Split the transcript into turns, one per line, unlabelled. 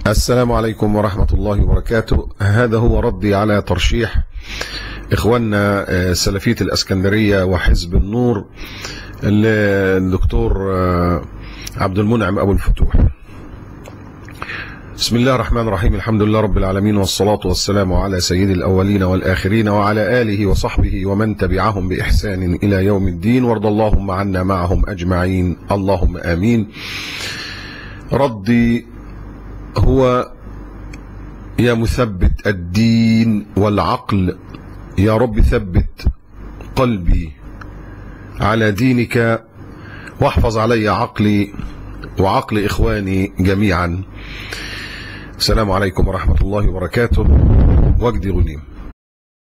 السلام عليكم ورحمة الله وبركاته. هذا هو ردي على ترشيح إخواننا سلفية الأسكندرية وحزب النور الدكتور عبد المنعم أبو الفتوح. بسم الله الرحمن الرحيم، الحمد لله رب العالمين، والصلاة والسلام على سيد الأولين والآخرين وعلى آله وصحبه ومن تبعهم بإحسان إلى يوم الدين، وارض اللهم عنا معهم أجمعين، اللهم آمين. ردي هو: يا مثبت الدين والعقل، يا رب ثبت قلبي على دينك، واحفظ علي عقلي وعقل إخواني جميعا. السلام عليكم ورحمة الله وبركاته. وجدي غنيم.